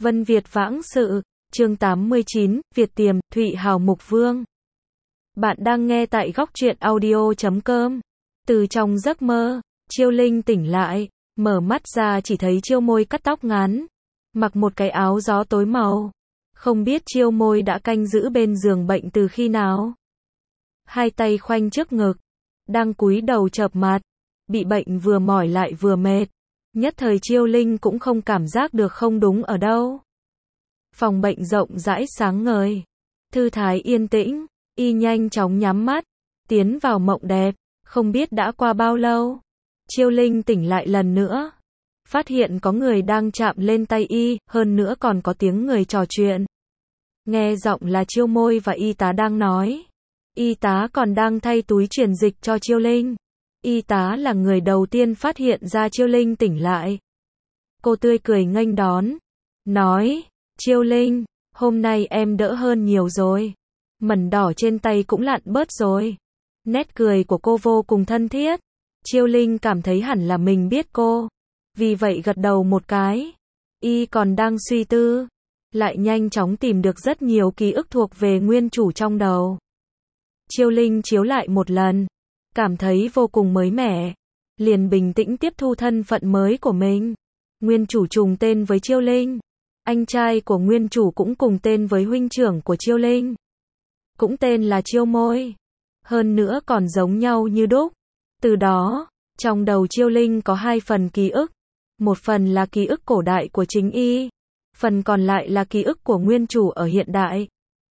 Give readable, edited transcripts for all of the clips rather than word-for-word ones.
Vân Việt Vãng Sự, chương 89, Việt Tiềm, Thụy Hào Mục Vương. Bạn đang nghe tại góc truyện audio.com. Từ trong giấc mơ, Chiêu Linh tỉnh lại, mở mắt ra chỉ thấy Chiêu Môi cắt tóc ngắn, mặc một cái áo gió tối màu. Không biết Chiêu Môi đã canh giữ bên giường bệnh từ khi nào. Hai tay khoanh trước ngực, đang cúi đầu chợp mặt, bị bệnh vừa mỏi lại vừa mệt. Nhất thời Chiêu Linh cũng không cảm giác được không đúng ở đâu. Phòng bệnh rộng rãi sáng ngời, thư thái yên tĩnh, y nhanh chóng nhắm mắt, tiến vào mộng đẹp. Không biết đã qua bao lâu, Chiêu Linh tỉnh lại lần nữa, phát hiện có người đang chạm lên tay y, hơn nữa còn có tiếng người trò chuyện. Nghe giọng là Chiêu Môi và y tá đang nói. Y tá còn đang thay túi truyền dịch cho Chiêu Linh. Y tá là người đầu tiên phát hiện ra Chiêu Linh tỉnh lại. Cô tươi cười nghênh đón, nói, Chiêu Linh, hôm nay em đỡ hơn nhiều rồi. Mẩn đỏ trên tay cũng lặn bớt rồi. Nét cười của cô vô cùng thân thiết. Chiêu Linh cảm thấy hẳn là mình biết cô. Vì vậy gật đầu một cái. Y còn đang suy tư, lại nhanh chóng tìm được rất nhiều ký ức thuộc về nguyên chủ trong đầu. Chiêu Linh chiếu lại một lần, cảm thấy vô cùng mới mẻ, liền bình tĩnh tiếp thu thân phận mới của mình. Nguyên chủ trùng tên với Chiêu Linh, anh trai của nguyên chủ cũng cùng tên với huynh trưởng của Chiêu Linh, cũng tên là Chiêu Môi, hơn nữa còn giống nhau như đúc. Từ đó, trong đầu Chiêu Linh có hai phần ký ức, một phần là ký ức cổ đại của chính y, phần còn lại là ký ức của nguyên chủ ở hiện đại.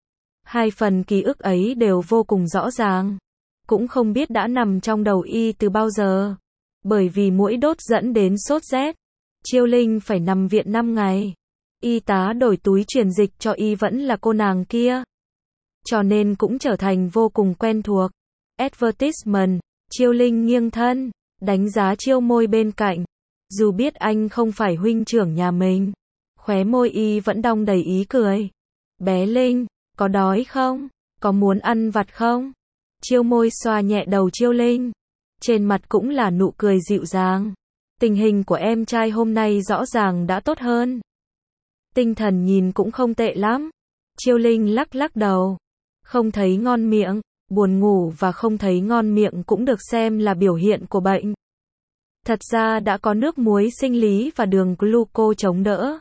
Hai phần ký ức ấy đều vô cùng rõ ràng, cũng không biết đã nằm trong đầu y từ bao giờ. Bởi vì muỗi đốt dẫn đến sốt rét, Chiêu Linh phải nằm viện 5 ngày. Y tá đổi túi truyền dịch cho y vẫn là cô nàng kia, cho nên cũng trở thành vô cùng quen thuộc. Advertisement, Chiêu Linh nghiêng thân, đánh giá Chiêu Môi bên cạnh. Dù biết anh không phải huynh trưởng nhà mình, khóe môi y vẫn đong đầy ý cười. Bé Linh, có đói không? Có muốn ăn vặt không? Chiêu Môi xoa nhẹ đầu Chiêu Linh, trên mặt cũng là nụ cười dịu dàng. Tình hình của em trai hôm nay rõ ràng đã tốt hơn. Tinh thần nhìn cũng không tệ lắm. Chiêu Linh lắc lắc đầu. Không thấy ngon miệng, buồn ngủ và không thấy ngon miệng cũng được xem là biểu hiện của bệnh. Thật ra đã có nước muối sinh lý và đường gluco chống đỡ.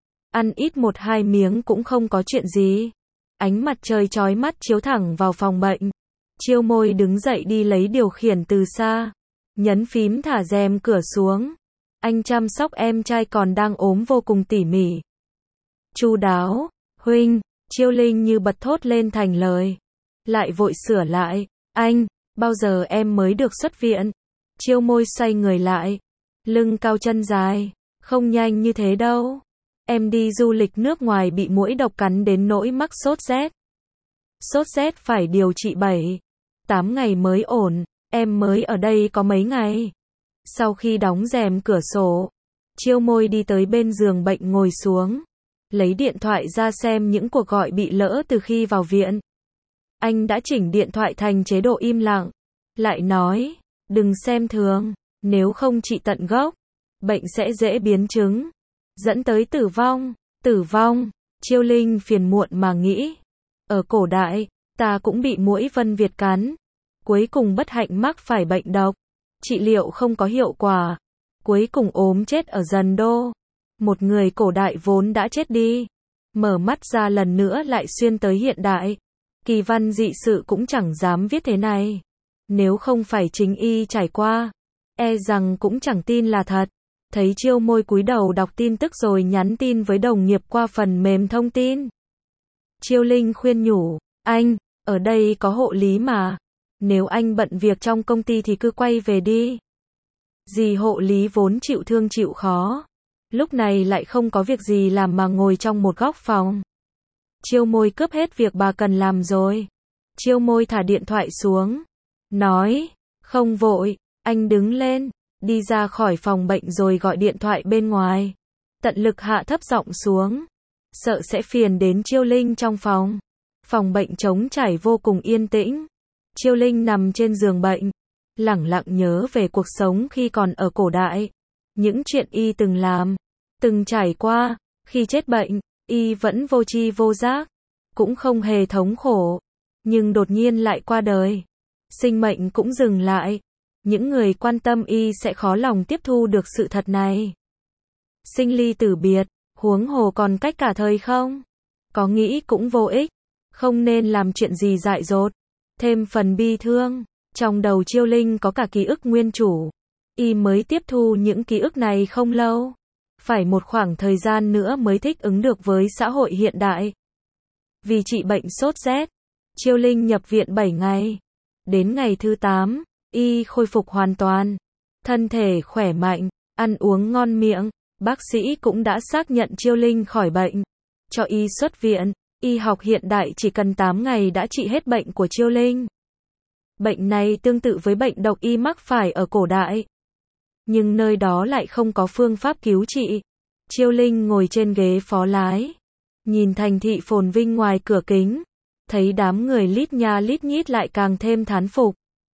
Ăn ít 1-2 miếng cũng không có chuyện gì. Ánh mặt trời chói mắt chiếu thẳng vào phòng bệnh. Chiêu Môi đứng dậy đi lấy điều khiển từ xa, nhấn phím thả rèm cửa xuống. Anh chăm sóc em trai còn đang ốm vô cùng tỉ mỉ, chu đáo. Huynh, Chiêu Linh như bật thốt lên thành lời, lại vội sửa lại, anh, bao giờ em mới được xuất viện? Chiêu Môi xoay người lại, lưng cao chân dài, không nhanh như thế đâu. Em đi du lịch nước ngoài bị muỗi độc cắn đến nỗi mắc sốt rét. Sốt rét phải điều trị 7-8 ngày mới ổn, em mới ở đây có mấy ngày. Sau khi đóng rèm cửa sổ, Chiêu Môi đi tới bên giường bệnh ngồi xuống, lấy điện thoại ra xem những cuộc gọi bị lỡ từ khi vào viện. Anh đã chỉnh điện thoại thành chế độ im lặng, lại nói, đừng xem thường, nếu không trị tận gốc, bệnh sẽ dễ biến chứng, dẫn tới tử vong. Tử vong, Chiêu Linh phiền muộn mà nghĩ. Ở cổ đại, ta cũng bị muỗi Vân Việt cắn, cuối cùng bất hạnh mắc phải bệnh độc, trị liệu không có hiệu quả, cuối cùng ốm chết ở Dần Đô. Một người cổ đại vốn đã chết đi, mở mắt ra lần nữa lại xuyên tới hiện đại. Kỳ văn dị sự cũng chẳng dám viết thế này. Nếu không phải chính y trải qua, e rằng cũng chẳng tin là thật. Thấy Chiêu Môi cúi đầu đọc tin tức rồi nhắn tin với đồng nghiệp qua phần mềm thông tin. Chiêu Linh khuyên nhủ, anh, ở đây có hộ lý mà. Nếu anh bận việc trong công ty thì cứ quay về đi. Dì hộ lý vốn chịu thương chịu khó, lúc này lại không có việc gì làm mà ngồi trong một góc phòng. Chiêu Môi cướp hết việc bà cần làm rồi. Chiêu Môi thả điện thoại xuống, nói, không vội, anh đứng lên, đi ra khỏi phòng bệnh rồi gọi điện thoại bên ngoài. Tận lực hạ thấp giọng xuống, sợ sẽ phiền đến Chiêu Linh trong phòng. Phòng bệnh trống trải vô cùng yên tĩnh. Chiêu Linh nằm trên giường bệnh, lẳng lặng nhớ về cuộc sống khi còn ở cổ đại. Những chuyện y từng làm, từng trải qua, Khi chết bệnh, y vẫn vô tri vô giác, cũng không hề thống khổ, nhưng đột nhiên lại qua đời. Sinh mệnh cũng dừng lại. Những người quan tâm y sẽ khó lòng tiếp thu được sự thật này. Sinh ly tử biệt, huống hồ còn cách cả thời không? Có nghĩ cũng vô ích, không nên làm chuyện gì dại dột, thêm phần bi thương. Trong đầu Chiêu Linh có cả ký ức nguyên chủ. Y mới tiếp thu những ký ức này không lâu. Phải một khoảng thời gian nữa mới thích ứng được với xã hội hiện đại. Vì trị bệnh sốt rét, Chiêu Linh nhập viện 7 ngày. Đến ngày thứ 8, y khôi phục hoàn toàn. Thân thể khỏe mạnh, ăn uống ngon miệng. Bác sĩ cũng đã xác nhận Chiêu Linh khỏi bệnh. Cho y xuất viện. Y học hiện đại chỉ cần 8 ngày đã trị hết bệnh của Chiêu Linh. Bệnh này tương tự với bệnh độc y mắc phải ở cổ đại. Nhưng nơi đó lại không có phương pháp cứu trị. Chiêu Linh ngồi trên ghế phó lái. Nhìn thành thị phồn vinh ngoài cửa kính. Thấy đám người lít nha lít nhít lại càng thêm thán phục.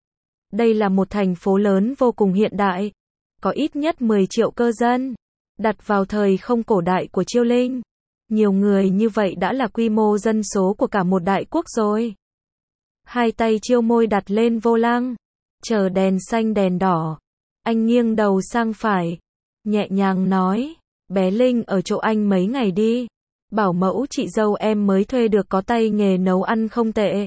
Đây là một thành phố lớn vô cùng hiện đại. Có ít nhất 10 triệu cơ dân. Đặt vào thời không cổ đại của Chiêu Linh. Nhiều người như vậy đã là quy mô dân số của cả một đại quốc rồi. Hai tay Chiêu Môi đặt lên vô lăng. Chờ đèn xanh đèn đỏ. Anh nghiêng đầu sang phải. Nhẹ nhàng nói. Bé Linh ở chỗ anh mấy ngày đi. Bảo mẫu chị dâu em mới thuê được có tay nghề nấu ăn không tệ.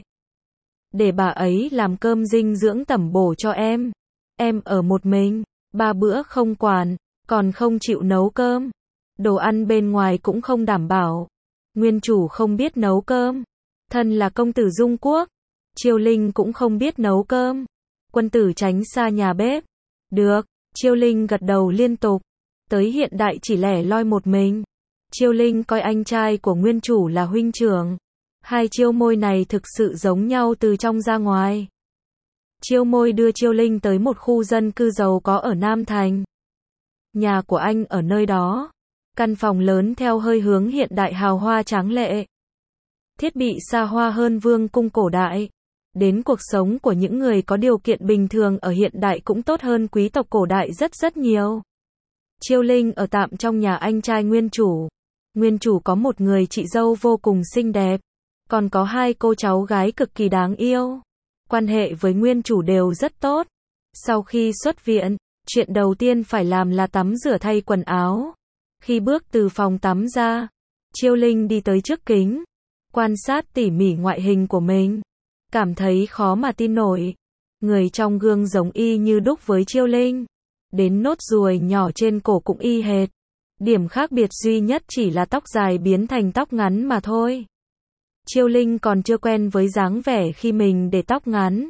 Để bà ấy làm cơm dinh dưỡng tẩm bổ cho em. Em ở một mình. 3 bữa không quản. Còn không chịu nấu cơm. Đồ ăn bên ngoài cũng không đảm bảo. Nguyên chủ không biết nấu cơm. Thân là công tử Dung Quốc. Chiêu Linh cũng không biết nấu cơm. Quân tử tránh xa nhà bếp. Được, Chiêu Linh gật đầu liên tục. Tới hiện đại chỉ lẻ loi một mình. Chiêu Linh coi anh trai của nguyên chủ là huynh trưởng. Hai Chiêu Môi này thực sự giống nhau từ trong ra ngoài. Chiêu Môi đưa Chiêu Linh tới một khu dân cư giàu có ở Nam Thành. Nhà của anh ở nơi đó. Căn phòng lớn theo hơi hướng hiện đại hào hoa tráng lệ. Thiết bị xa hoa hơn vương cung cổ đại. Đến cuộc sống của những người có điều kiện bình thường ở hiện đại cũng tốt hơn quý tộc cổ đại rất nhiều. Chiêu Linh ở tạm trong nhà anh trai nguyên chủ. Nguyên chủ có một người chị dâu vô cùng xinh đẹp. Còn có 2 cô cháu gái cực kỳ đáng yêu. Quan hệ với nguyên chủ đều rất tốt. Sau khi xuất viện, chuyện đầu tiên phải làm là tắm rửa thay quần áo. Khi bước từ phòng tắm ra, Chiêu Linh đi tới trước kính. Quan sát tỉ mỉ ngoại hình của mình. Cảm thấy khó mà tin nổi. Người trong gương giống y như đúc với Chiêu Linh. Đến nốt ruồi nhỏ trên cổ cũng y hệt. Điểm khác biệt duy nhất chỉ là tóc dài biến thành tóc ngắn mà thôi. Chiêu Linh còn chưa quen với dáng vẻ khi mình để tóc ngắn.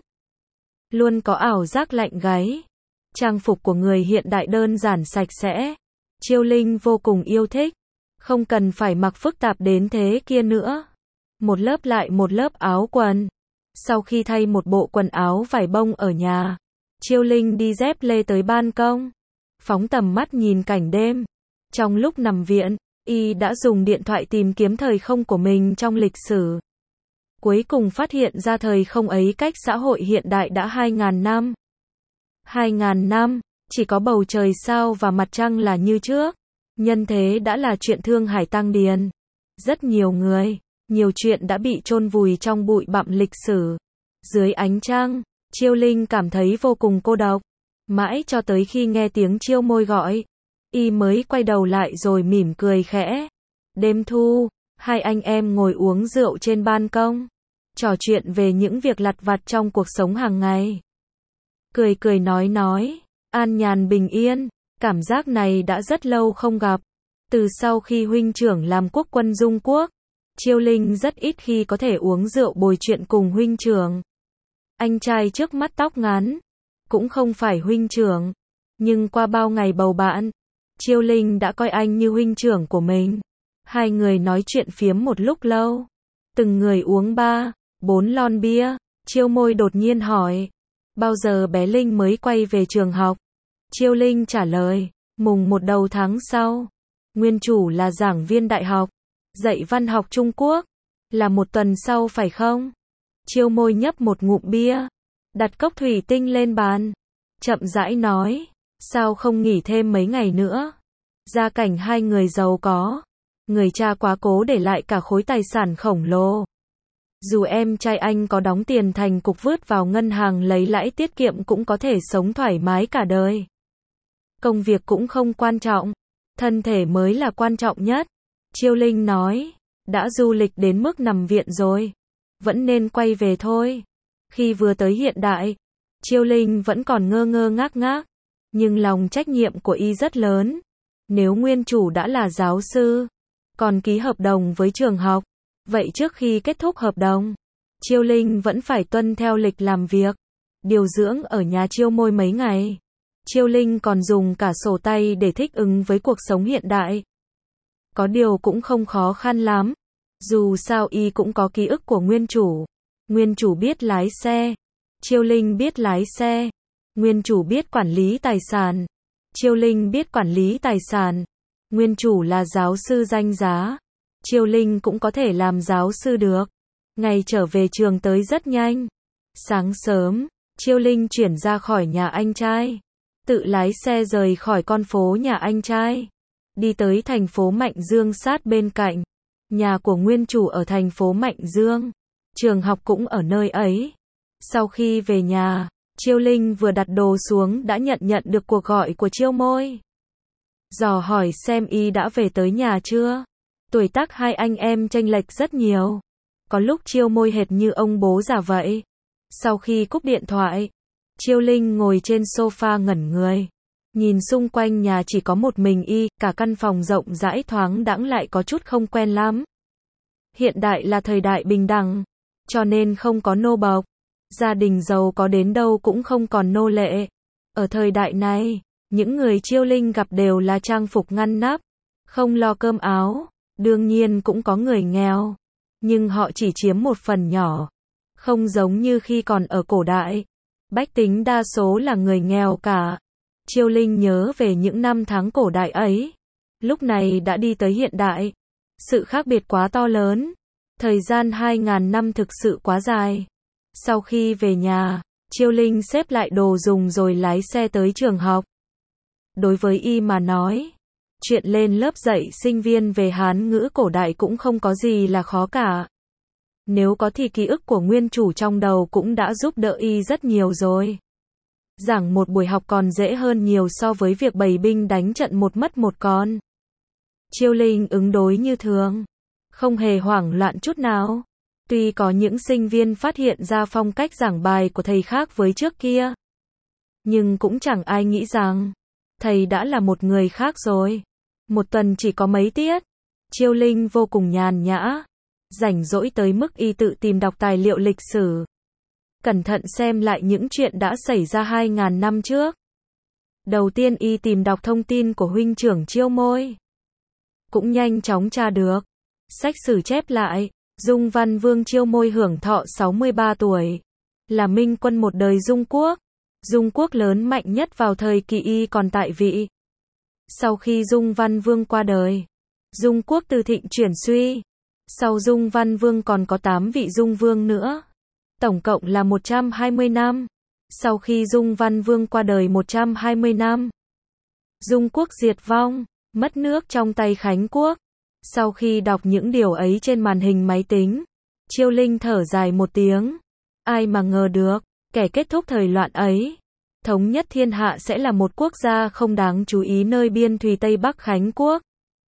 Luôn có ảo giác lạnh gáy. Trang phục của người hiện đại đơn giản sạch sẽ. Chiêu Linh vô cùng yêu thích. Không cần phải mặc phức tạp đến thế kia nữa. Một lớp lại một lớp áo quần. Sau khi thay một bộ quần áo vải bông ở nhà, Chiêu Linh đi dép lê tới ban công. Phóng tầm mắt nhìn cảnh đêm. Trong lúc nằm viện, y đã dùng điện thoại tìm kiếm thời không của mình trong lịch sử. Cuối cùng phát hiện ra thời không ấy cách xã hội hiện đại đã 2.000 năm. 2.000 năm, chỉ có bầu trời sao và mặt trăng là như trước. Nhân thế đã là chuyện thương hải tăng điền. Rất nhiều người, nhiều chuyện đã bị chôn vùi trong bụi bặm lịch sử. Dưới ánh trăng, Chiêu Linh cảm thấy vô cùng cô độc. Mãi cho tới khi nghe tiếng Chiêu Môi gọi, y mới quay đầu lại rồi mỉm cười khẽ. Đêm thu, hai anh em ngồi uống rượu trên ban công, trò chuyện về những việc lặt vặt trong cuộc sống hàng ngày. Cười cười nói, an nhàn bình yên, cảm giác này đã rất lâu không gặp. Từ sau khi huynh trưởng làm quốc quân Dung Quốc, Chiêu Linh rất ít khi có thể uống rượu bồi chuyện cùng huynh trưởng. Anh trai trước mắt tóc ngắn, cũng không phải huynh trưởng, nhưng qua bao ngày bầu bạn, Chiêu Linh đã coi anh như huynh trưởng của mình. Hai người nói chuyện phiếm một lúc lâu, từng người uống 3-4 lon bia. Chiêu Môi đột nhiên hỏi, bao giờ bé Linh mới quay về trường học? Chiêu Linh trả lời, mùng 1 đầu tháng sau. Nguyên chủ là giảng viên đại học, dạy văn học Trung Quốc, là 1 tuần sau phải không? Chiêu Môi nhấp một ngụm bia, đặt cốc thủy tinh lên bàn, chậm rãi nói, sao không nghỉ thêm mấy ngày nữa? Gia cảnh hai người giàu có, Người cha quá cố để lại cả khối tài sản khổng lồ. Dù em trai anh có đóng tiền thành cục vứt vào ngân hàng lấy lãi tiết kiệm cũng có thể sống thoải mái cả đời. Công việc cũng không quan trọng, thân thể mới là quan trọng nhất. Chiêu Linh nói, đã du lịch đến mức nằm viện rồi, vẫn nên quay về thôi. Khi vừa tới hiện đại, Chiêu Linh vẫn còn ngơ ngơ ngác ngác, nhưng lòng trách nhiệm của y rất lớn. Nếu nguyên chủ đã là giáo sư, còn ký hợp đồng với trường học, vậy trước khi kết thúc hợp đồng, Chiêu Linh vẫn phải tuân theo lịch làm việc, điều dưỡng ở nhà Chiêu Môi mấy ngày. Chiêu Linh còn dùng cả sổ tay để thích ứng với cuộc sống hiện đại. Có điều cũng không khó khăn lắm. Dù sao y cũng có ký ức của nguyên chủ. Nguyên chủ biết lái xe. Chiêu Linh biết lái xe. Nguyên chủ biết quản lý tài sản. Chiêu Linh biết quản lý tài sản. Nguyên chủ là giáo sư danh giá. Chiêu Linh cũng có thể làm giáo sư được. Ngày trở về trường tới rất nhanh. Sáng sớm, Chiêu Linh chuyển ra khỏi nhà anh trai. Tự lái xe rời khỏi con phố nhà anh trai. Đi tới thành phố Mạnh Dương sát bên cạnh. Nhà của nguyên chủ ở thành phố Mạnh Dương. Trường học cũng ở nơi ấy. Sau khi về nhà, Chiêu Linh vừa đặt đồ xuống đã nhận được cuộc gọi của Chiêu Môi. Dò hỏi xem y đã về tới nhà chưa. Tuổi tác hai anh em chênh lệch rất nhiều. Có lúc Chiêu Môi hệt như ông bố già vậy. Sau khi cúp điện thoại, Chiêu Linh ngồi trên sofa ngẩn người. Nhìn xung quanh nhà chỉ có một mình y, cả căn phòng rộng rãi thoáng đãng lại có chút không quen lắm. Hiện đại là thời đại bình đẳng, cho nên không có nô bộc. Gia đình giàu có đến đâu cũng không còn nô lệ. Ở thời đại này, những người Chiêu Linh gặp đều là trang phục ngăn nắp, không lo cơm áo. Đương nhiên cũng có người nghèo, nhưng họ chỉ chiếm một phần nhỏ. Không giống như khi còn ở cổ đại, bách tính đa số là người nghèo cả. Chiêu Linh nhớ về những năm tháng cổ đại ấy. Lúc này đã đi tới hiện đại. Sự khác biệt quá to lớn. Thời gian 2000 năm thực sự quá dài. Sau khi về nhà, Chiêu Linh xếp lại đồ dùng rồi lái xe tới trường học. Đối với y mà nói, chuyện lên lớp dạy sinh viên về Hán ngữ cổ đại cũng không có gì là khó cả. Nếu có thì ký ức của nguyên chủ trong đầu cũng đã giúp đỡ y rất nhiều rồi. Giảng một buổi học còn dễ hơn nhiều so với việc bày binh đánh trận một mất một con. Chiêu Linh ứng đối như thường, không hề hoảng loạn chút nào. Tuy có những sinh viên phát hiện ra phong cách giảng bài của thầy khác với trước kia, nhưng cũng chẳng ai nghĩ rằng thầy đã là một người khác rồi. Một tuần chỉ có mấy tiết. Chiêu Linh vô cùng nhàn nhã, rảnh rỗi tới mức y tự tìm đọc tài liệu lịch sử. Cẩn thận xem lại những chuyện đã xảy ra 2000 năm trước. Đầu tiên y tìm đọc thông tin của huynh trưởng Chiêu Môi. Cũng nhanh chóng tra được. Sách sử chép lại, Dung Văn Vương Chiêu Môi hưởng thọ 63 tuổi. Là minh quân một đời Dung Quốc. Dung Quốc lớn mạnh nhất vào thời kỳ y còn tại vị. Sau khi Dung Văn Vương qua đời, Dung Quốc từ thịnh chuyển suy. Sau Dung Văn Vương còn có 8 vị Dung Vương nữa. Tổng cộng là 120 năm. Sau khi Dung Văn Vương qua đời 120 năm, Dung Quốc diệt vong, mất nước trong tay Khánh Quốc. Sau khi đọc những điều ấy trên màn hình máy tính, Chiêu Linh thở dài một tiếng. Ai mà ngờ được, kẻ kết thúc thời loạn ấy, thống nhất thiên hạ sẽ là một quốc gia không đáng chú ý nơi biên thùy Tây Bắc Khánh Quốc.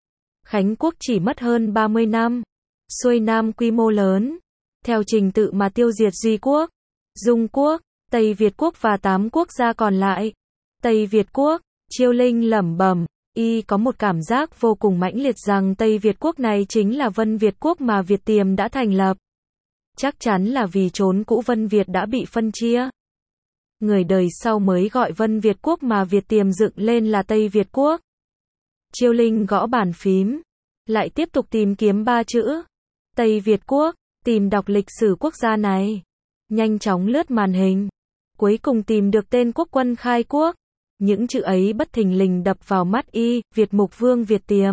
Khánh Quốc chỉ mất hơn 30 năm, xuôi nam quy mô lớn, theo trình tự mà tiêu diệt Duy Quốc, Dung Quốc, Tây Việt Quốc và 8 quốc gia còn lại. Tây Việt Quốc, Chiêu Linh lẩm bẩm, y có một cảm giác vô cùng mãnh liệt rằng Tây Việt Quốc này chính là Vân Việt Quốc mà Việt Tiềm đã thành lập. Chắc chắn là vì trốn cũ Vân Việt đã bị phân chia. Người đời sau mới gọi Vân Việt Quốc mà Việt Tiềm dựng lên là Tây Việt Quốc. Chiêu Linh gõ bàn phím, lại tiếp tục tìm kiếm 3 chữ Tây Việt Quốc, tìm đọc lịch sử quốc gia này. Nhanh chóng lướt màn hình, cuối cùng tìm được tên quốc quân khai quốc. Những chữ ấy bất thình lình đập vào mắt y, Việt Mục Vương Việt Tiềm.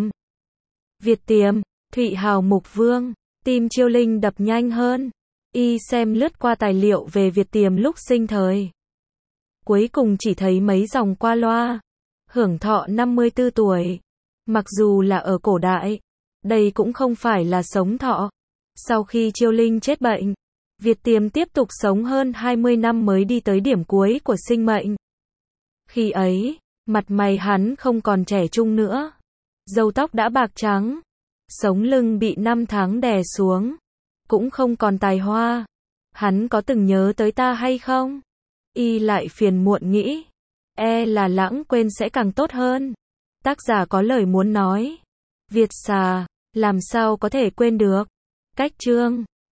Việt Tiềm, Thụy Hào Mục Vương, tim Chiêu Linh đập nhanh hơn. Y xem lướt qua tài liệu về Việt Tiềm lúc sinh thời. Cuối cùng chỉ thấy mấy dòng qua loa. Hưởng thọ 54 tuổi. Mặc dù là ở cổ đại, Đây cũng không phải là sống thọ. Sau khi Chiêu Linh chết bệnh, Việt Tiềm tiếp tục sống hơn 20 năm mới đi tới điểm cuối của sinh mệnh. Khi ấy, mặt mày hắn không còn trẻ trung nữa. Râu tóc đã bạc trắng. Sống lưng bị 5 tháng đè xuống. Cũng không còn tài hoa. Hắn có từng nhớ tới ta hay không? Y lại phiền muộn nghĩ. Là lãng quên sẽ càng tốt hơn. Tác giả có lời muốn nói. Việt xà, làm sao có thể quên được? Cách chương